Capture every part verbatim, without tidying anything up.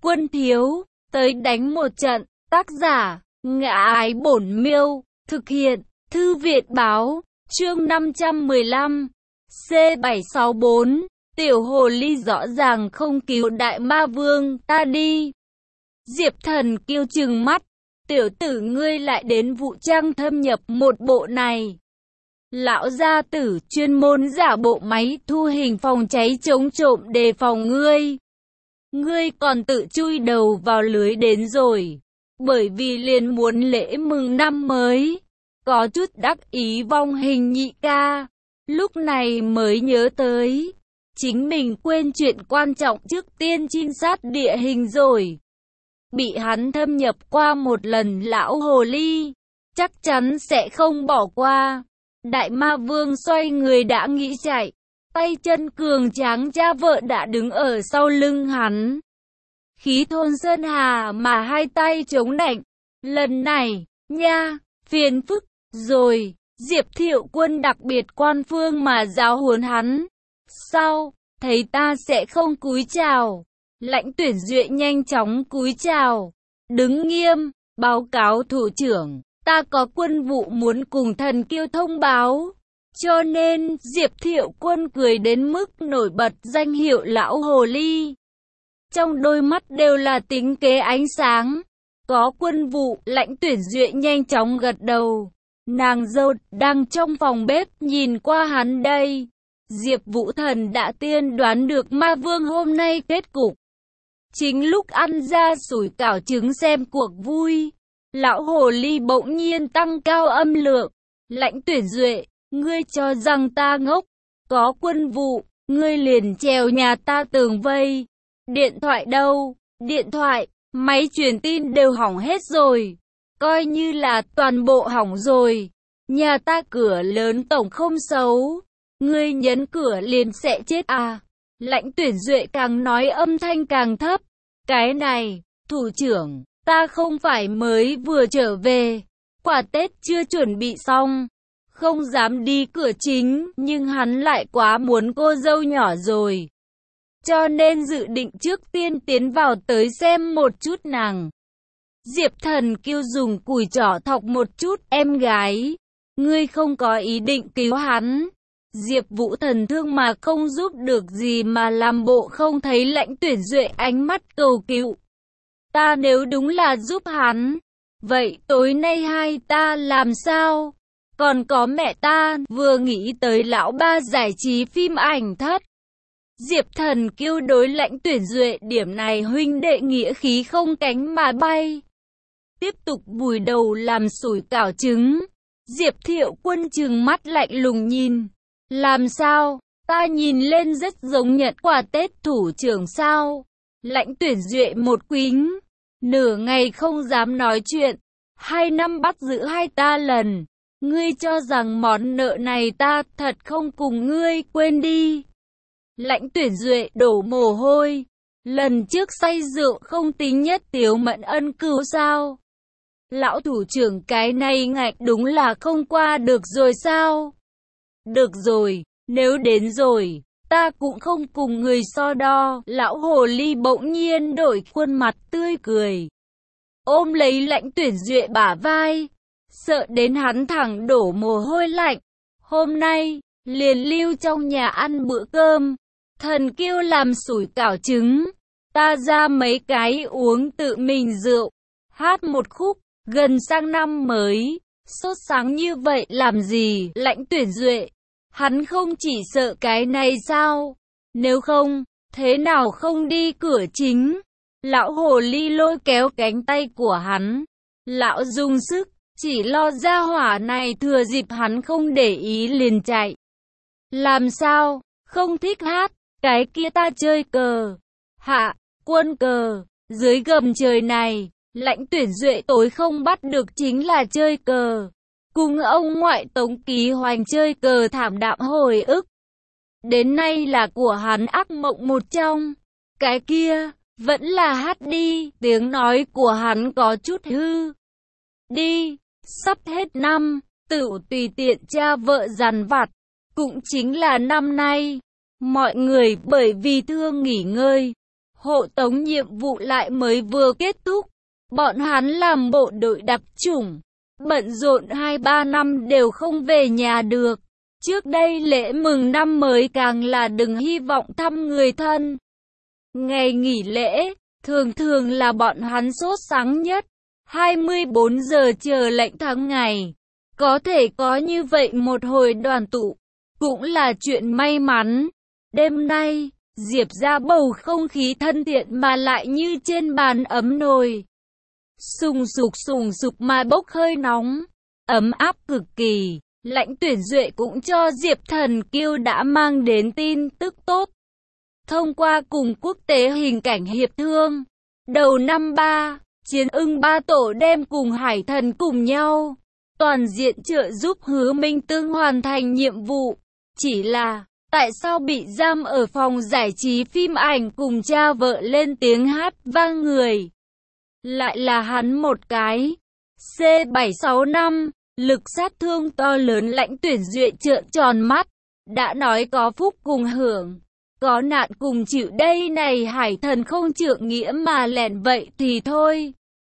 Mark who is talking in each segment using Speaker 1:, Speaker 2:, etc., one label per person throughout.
Speaker 1: Quân thiếu, tới đánh một trận. Tác giả, Ngã Ái Bổn Miêu. Thực hiện, Thư viện Báo. Chương năm trăm mười lăm. C bảy sáu bốn. Tiểu hồ ly rõ ràng không cứu đại ma vương, ta đi. Diệp Thần Kiêu trừng mắt. Tiểu tử ngươi lại đến vụ trang thâm nhập một bộ này. Lão gia tử chuyên môn giả bộ máy thu hình phòng cháy chống trộm đề phòng ngươi. Ngươi còn tự chui đầu vào lưới đến rồi. Bởi vì liền muốn lễ mừng năm mới. Có chút đắc ý vong hình nhị ca. Lúc này mới nhớ tới. Chính mình quên chuyện quan trọng trước tiên trinh sát địa hình rồi. Bị hắn thâm nhập qua một lần lão hồ ly. Chắc chắn sẽ không bỏ qua. Đại ma vương xoay người đã nghĩ chạy. Tay chân cường tráng cha vợ đã đứng ở sau lưng hắn. Khí thôn sơn hà mà hai tay chống nạnh. Lần này, nha, phiền phức, rồi, Diệp Thiệu Quân đặc biệt quan phương mà giáo huấn hắn. Sau, thấy ta sẽ không cúi chào. Lãnh Tuyển Duệ nhanh chóng cúi chào. Đứng nghiêm, báo cáo thủ trưởng, ta có quân vụ muốn cùng Thần Kiêu thông báo. Cho nên, Diệp Thiệu Quân cười đến mức nổi bật danh hiệu lão hồ ly. Trong đôi mắt đều là tính kế ánh sáng. Có quân vụ, Lãnh Tuyển Duệ nhanh chóng gật đầu. Nàng dâu đang trong phòng bếp nhìn qua hắn đây. Diệp Vũ Thần đã tiên đoán được ma vương hôm nay kết cục. Chính lúc ăn ra sủi cảo trứng xem cuộc vui. Lão hồ ly bỗng nhiên tăng cao âm lượng. Lãnh Tuyển Duệ, ngươi cho rằng ta ngốc. Có quân vụ, ngươi liền trèo nhà ta tường vây. Điện thoại đâu? Điện thoại, máy truyền tin đều hỏng hết rồi. Coi như là toàn bộ hỏng rồi. Nhà ta cửa lớn tổng không xấu. Ngươi nhấn cửa liền sẽ chết à? Lãnh Tuyển Duệ càng nói âm thanh càng thấp. Cái này, thủ trưởng, ta không phải mới vừa trở về. Quà Tết chưa chuẩn bị xong. Không dám đi cửa chính, nhưng hắn lại quá muốn cô dâu nhỏ rồi. Cho nên dự định trước tiên tiến vào tới xem một chút nàng. Diệp Thần Kiêu dùng cùi trỏ thọc một chút, em gái. Ngươi không có ý định cứu hắn. Diệp Vũ Thần thương mà không giúp được gì mà làm bộ không thấy. Lãnh Tuyển Duệ ánh mắt cầu cứu. Ta nếu đúng là giúp hắn, vậy tối nay hai ta làm sao? Còn có mẹ ta, vừa nghĩ tới lão ba giải trí phim ảnh thất. Diệp Thần Kiêu đối Lãnh Tuyển Duệ điểm này huynh đệ nghĩa khí không cánh mà bay. Tiếp tục vùi đầu làm sủi cảo trứng. Diệp Thiệu Quân trừng mắt lạnh lùng nhìn. Làm sao? Ta nhìn lên rất giống nhận quà Tết thủ trưởng sao? Lãnh Tuyển Duệ một quính. Nửa ngày không dám nói chuyện. Hai năm bắt giữ hai ta lần. Ngươi cho rằng món nợ này ta thật không cùng ngươi quên đi. Lãnh Tuyển Duệ đổ mồ hôi. Lần trước say rượu không tính nhất Tiếu Mẫn ân cứu sao? Lão thủ trưởng cái này ngạch đúng là không qua được rồi sao? Được rồi, nếu đến rồi, ta cũng không cùng người so đo. Lão hồ ly bỗng nhiên đổi khuôn mặt tươi cười. Ôm lấy Lãnh Tuyển Duệ bả vai. Sợ đến hắn thẳng đổ mồ hôi lạnh. Hôm nay, liền lưu trong nhà ăn bữa cơm. Thần Kiêu làm sủi cảo trứng. Ta ra mấy cái uống tự mình rượu. Hát một khúc, gần sang năm mới. Sốt sáng như vậy làm gì? Lãnh Tuyển Duệ, hắn không chỉ sợ cái này sao? Nếu không, thế nào không đi cửa chính? Lão hồ ly lôi kéo cánh tay của hắn. Lão dùng sức, chỉ lo ra hỏa này thừa dịp hắn không để ý liền chạy. Làm sao? Không thích hát? Cái kia ta chơi cờ. Hạ, quân cờ. Dưới gầm trời này, Lãnh Tuyển Duệ tối không bắt được chính là chơi cờ. Cùng ông ngoại Tống Ký Hoành chơi cờ thảm đạm hồi ức. Đến nay là của hắn ác mộng một trong. Cái kia, vẫn là hát đi. Tiếng nói của hắn có chút hư. Đi, sắp hết năm, tự tùy tiện cha vợ dằn vặt. Cũng chính là năm nay, mọi người bởi vì thương nghỉ ngơi. hộ tống nhiệm vụ lại mới vừa kết thúc. Bọn hắn làm bộ đội đặc chủng, bận rộn hai ba năm đều không về nhà được. Trước đây lễ mừng năm mới càng là đừng hy vọng thăm người thân. Ngày nghỉ lễ, thường thường là bọn hắn sốt sắng nhất. hai mươi bốn giờ chờ lệnh tháng ngày. Có thể có như vậy một hồi đoàn tụ, cũng là chuyện may mắn. Đêm nay, Diệp ra bầu không khí thân thiện mà lại như trên bàn ấm nồi. Sùng sục sùng sục mà bốc hơi nóng, ấm áp cực kỳ. Lãnh Tuyển Duệ cũng cho Diệp Thần Kiêu đã mang đến tin tức tốt. Thông qua cùng quốc tế hình cảnh hiệp thương, đầu năm ba, Chiến Ưng ba tổ đem cùng Hải Thần cùng nhau, toàn diện trợ giúp Hứa Minh Tương hoàn thành nhiệm vụ. Chỉ là, tại sao bị giam ở phòng giải trí phim ảnh cùng cha vợ lên tiếng hát vang người? Lại là hắn một cái. C bảy sáu năm, lực sát thương to lớn. Lãnh Tuyển Duệ trợn tròn mắt, đã nói có phúc cùng hưởng, có nạn cùng chịu đây này. Hải Thần không trượng nghĩa mà lẻn vậy thì thôi.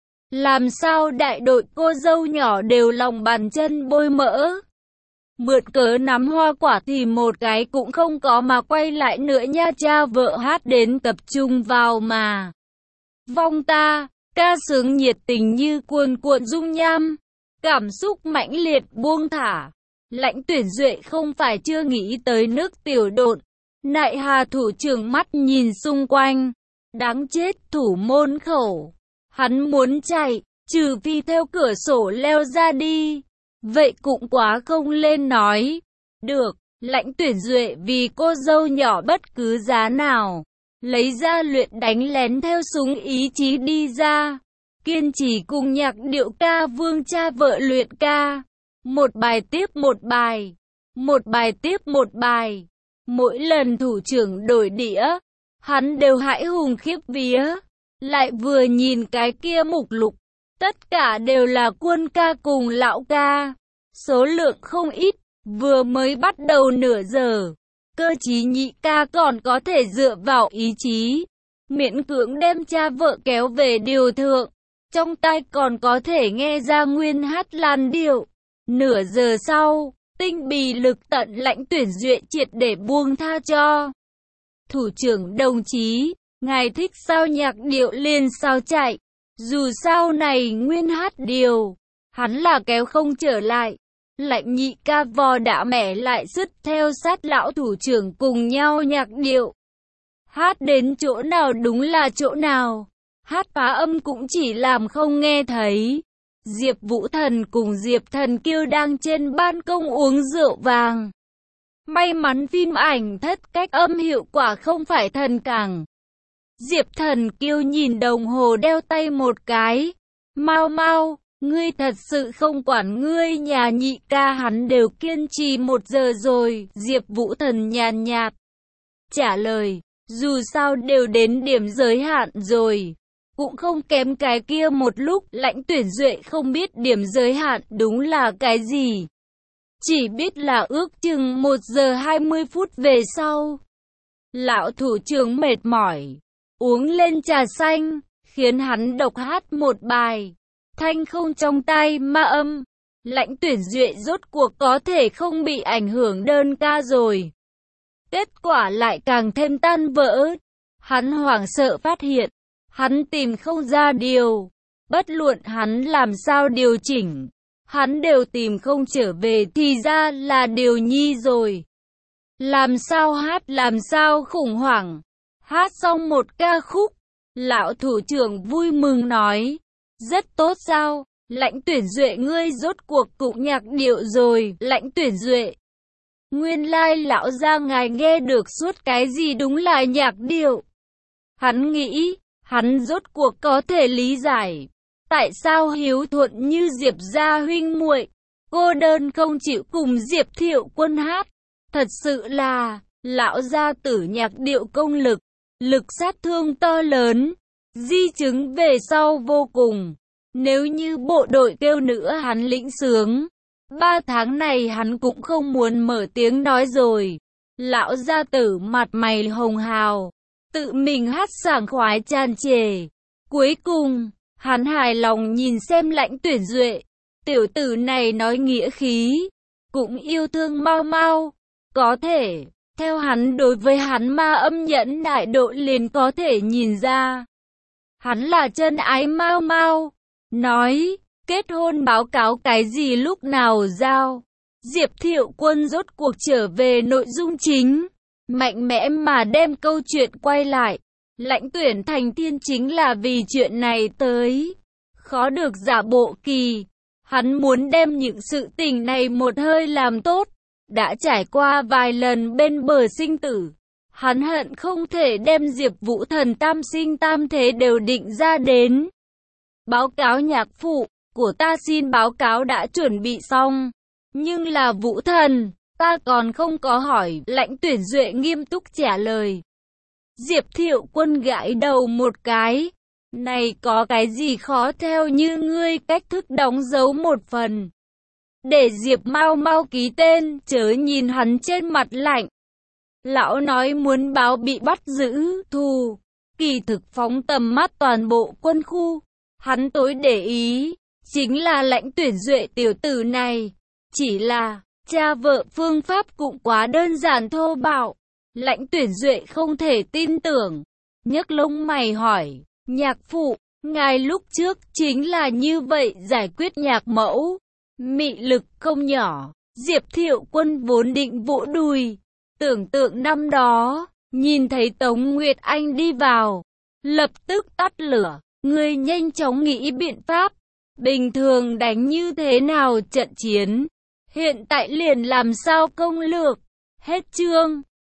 Speaker 1: Làm sao đại đội cô dâu nhỏ đều lòng bàn chân bôi mỡ? Mượn cớ nắm hoa quả thì một cái cũng không có mà quay lại nữa nha. Cha vợ hát đến tập trung vào mà vong ta, ca sướng nhiệt tình như cuồn cuộn dung nham, cảm xúc mãnh liệt buông thả. Lãnh Tuyển Duệ không phải chưa nghĩ tới nước tiểu độn. Nại Hà thủ trưởng mắt nhìn xung quanh, đáng chết, thủ môn khẩu. Hắn muốn chạy, trừ phi theo cửa sổ leo ra đi. Vậy cũng quá không lên nói. Được, Lãnh Tuyển Duệ vì cô dâu nhỏ bất cứ giá nào, lấy ra luyện đánh lén theo súng ý chí đi ra. Kiên trì cùng nhạc điệu ca vương cha vợ luyện ca. Một bài tiếp một bài, một bài tiếp một bài. Mỗi lần thủ trưởng đổi đĩa, hắn đều hãi hùng khiếp vía. Lại vừa nhìn cái kia mục lục, tất cả đều là quân ca cùng lão ca. Số lượng không ít, vừa mới bắt đầu nửa giờ. Cơ chí nhị ca còn có thể dựa vào ý chí, miễn cưỡng đem cha vợ kéo về điều thượng. Trong tai còn có thể nghe ra nguyên hát làn điệu. Nửa giờ sau, tinh bì lực tận. Lãnh Tuyển Duệ triệt để buông tha cho. Thủ trưởng đồng chí, ngài thích sao nhạc điệu liền sao chạy. Dù sao này nguyên hát điều, hắn là kéo không trở lại. Lãnh nhị ca vò đã mẻ lại dứt theo sát lão thủ trưởng cùng nhau nhạc điệu. Hát đến chỗ nào đúng là chỗ nào. Hát phá âm cũng chỉ làm không nghe thấy. Diệp Vũ Thần cùng Diệp Thần Kiêu đang trên ban công uống rượu vàng. May mắn phim ảnh thất cách âm hiệu quả không phải thần cẳng. Diệp Thần Kiêu nhìn đồng hồ đeo tay một cái. Mau mau, ngươi thật sự không quản ngươi nhà nhị ca hắn đều kiên trì một giờ rồi. Diệp Vũ Thần nhàn nhạt trả lời, dù sao đều đến điểm giới hạn rồi. Cũng không kém cái kia một lúc. Lãnh Tuyển Duệ không biết điểm giới hạn đúng là cái gì. Chỉ biết là ước chừng một giờ hai mươi phút về sau. Lão thủ trưởng mệt mỏi, uống lên trà xanh, khiến hắn độc hát một bài. Thanh không trong tai ma âm. Lãnh Tuyển Duệ rốt cuộc có thể không bị ảnh hưởng đơn ca rồi. Kết quả lại càng thêm tan vỡ. Hắn hoảng sợ phát hiện, hắn tìm không ra điều. Bất luận hắn làm sao điều chỉnh, hắn đều tìm không trở về, thì ra là điều nhi rồi. Làm sao hát làm sao khủng hoảng. Hát xong một ca khúc, lão thủ trưởng vui mừng nói, rất tốt sao, Lãnh Tuyển Duệ ngươi rốt cuộc cũng nhạc điệu rồi. Lãnh Tuyển Duệ, nguyên lai lão gia ngài nghe được suốt cái gì đúng là nhạc điệu. Hắn nghĩ, hắn rốt cuộc có thể lý giải, tại sao hiếu thuận như Diệp gia huynh muội, cô đơn không chịu cùng Diệp Thiệu Quân hát. Thật sự là, lão gia tử nhạc điệu công lực, lực sát thương to lớn, di chứng về sau vô cùng. Nếu như bộ đội kêu nữa hắn lĩnh sướng, ba tháng này hắn cũng không muốn mở tiếng nói rồi. Lão gia tử mặt mày hồng hào, tự mình hát sảng khoái tràn trề. Cuối cùng, hắn hài lòng nhìn xem Lãnh Tuyển Duệ. Tiểu tử này nói nghĩa khí, cũng yêu thương Mao Mao. Có thể, theo hắn đối với hắn ma âm nhẫn đại độ liền có thể nhìn ra. Hắn là chân ái Mao Mao. Nói, kết hôn báo cáo cái gì lúc nào giao. Diệp Thiệu Quân rốt cuộc trở về nội dung chính. Mạnh mẽ mà đem câu chuyện quay lại. Lãnh Tuyển thành tiên chính là vì chuyện này tới. Khó được giả bộ kỳ. Hắn muốn đem những sự tình này một hơi làm tốt. Đã trải qua vài lần bên bờ sinh tử. Hắn hận không thể đem Diệp Vũ Thần tam sinh tam thế đều định ra đến. Báo cáo nhạc phụ, của ta xin báo cáo đã chuẩn bị xong. Nhưng là Vũ Thần, ta còn không có hỏi. Lãnh Tuyển Duệ nghiêm túc trả lời. Diệp Thiệu Quân gãi đầu một cái. Này có cái gì khó theo như ngươi cách thức đóng dấu một phần. Để Diệp Mau Mau ký tên, chớ nhìn hắn trên mặt lạnh. Lão nói muốn báo bị bắt giữ, thù. Kỳ thực phóng tầm mắt toàn bộ quân khu. Hắn tối để ý, chính là Lãnh Tuyển Duệ tiểu tử này. Chỉ là, cha vợ phương pháp cũng quá đơn giản thô bạo. Lãnh Tuyển Duệ không thể tin tưởng. Nhấc lông mày hỏi, nhạc phụ, ngài lúc trước chính là như vậy giải quyết nhạc mẫu. Mị lực không nhỏ. Diệp Thiệu Quân vốn định vỗ đùi. Tưởng tượng năm đó, nhìn thấy Tống Nguyệt Anh đi vào, lập tức tắt lửa. Ngươi nhanh chóng nghĩ biện pháp. Bình thường đánh như thế nào trận chiến. Hiện tại liền làm sao công lược. Hết chương.